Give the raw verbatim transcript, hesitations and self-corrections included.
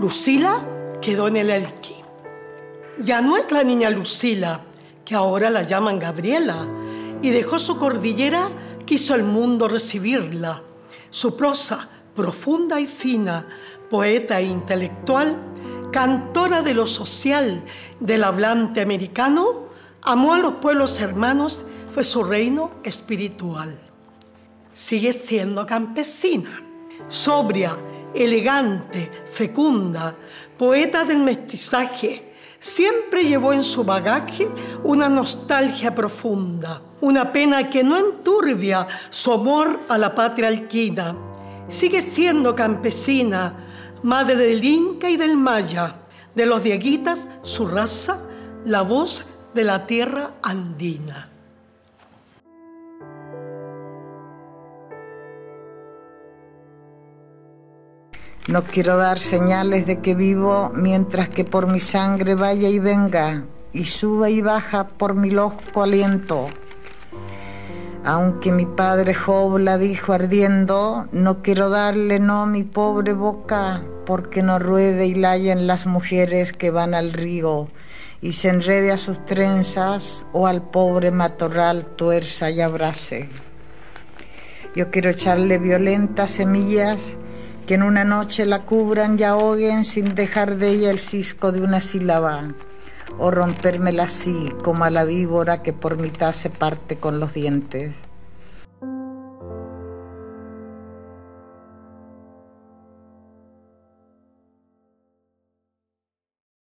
Lucila quedó en el Elqui. Ya no es la niña Lucila, que ahora la llaman Gabriela, y dejó su cordillera, quiso el mundo recibirla. Su prosa, profunda y fina, poeta e intelectual, cantora de lo social, del hablante americano, amó a los pueblos hermanos, fue su reino espiritual. Sigue siendo campesina, sobria, elegante, fecunda, poeta del mestizaje. Siempre llevó en su bagaje una nostalgia profunda, una pena que no enturbia su amor a la patria alquina. Sigue siendo campesina, madre del Inca y del Maya, de los dieguitas, su raza, la voz de la tierra andina. No quiero dar señales de que vivo mientras que por mi sangre vaya y venga y suba y baja por mi losco aliento. Aunque mi padre Job la dijo ardiendo, no quiero darle no mi pobre boca, porque no ruede y layen las mujeres que van al río y se enrede a sus trenzas o al pobre matorral tuerza y abrace. Yo quiero echarle violentas semillas que en una noche la cubran y ahoguen sin dejar de ella el cisco de una sílaba, o rompérmela así como a la víbora que por mitad se parte con los dientes.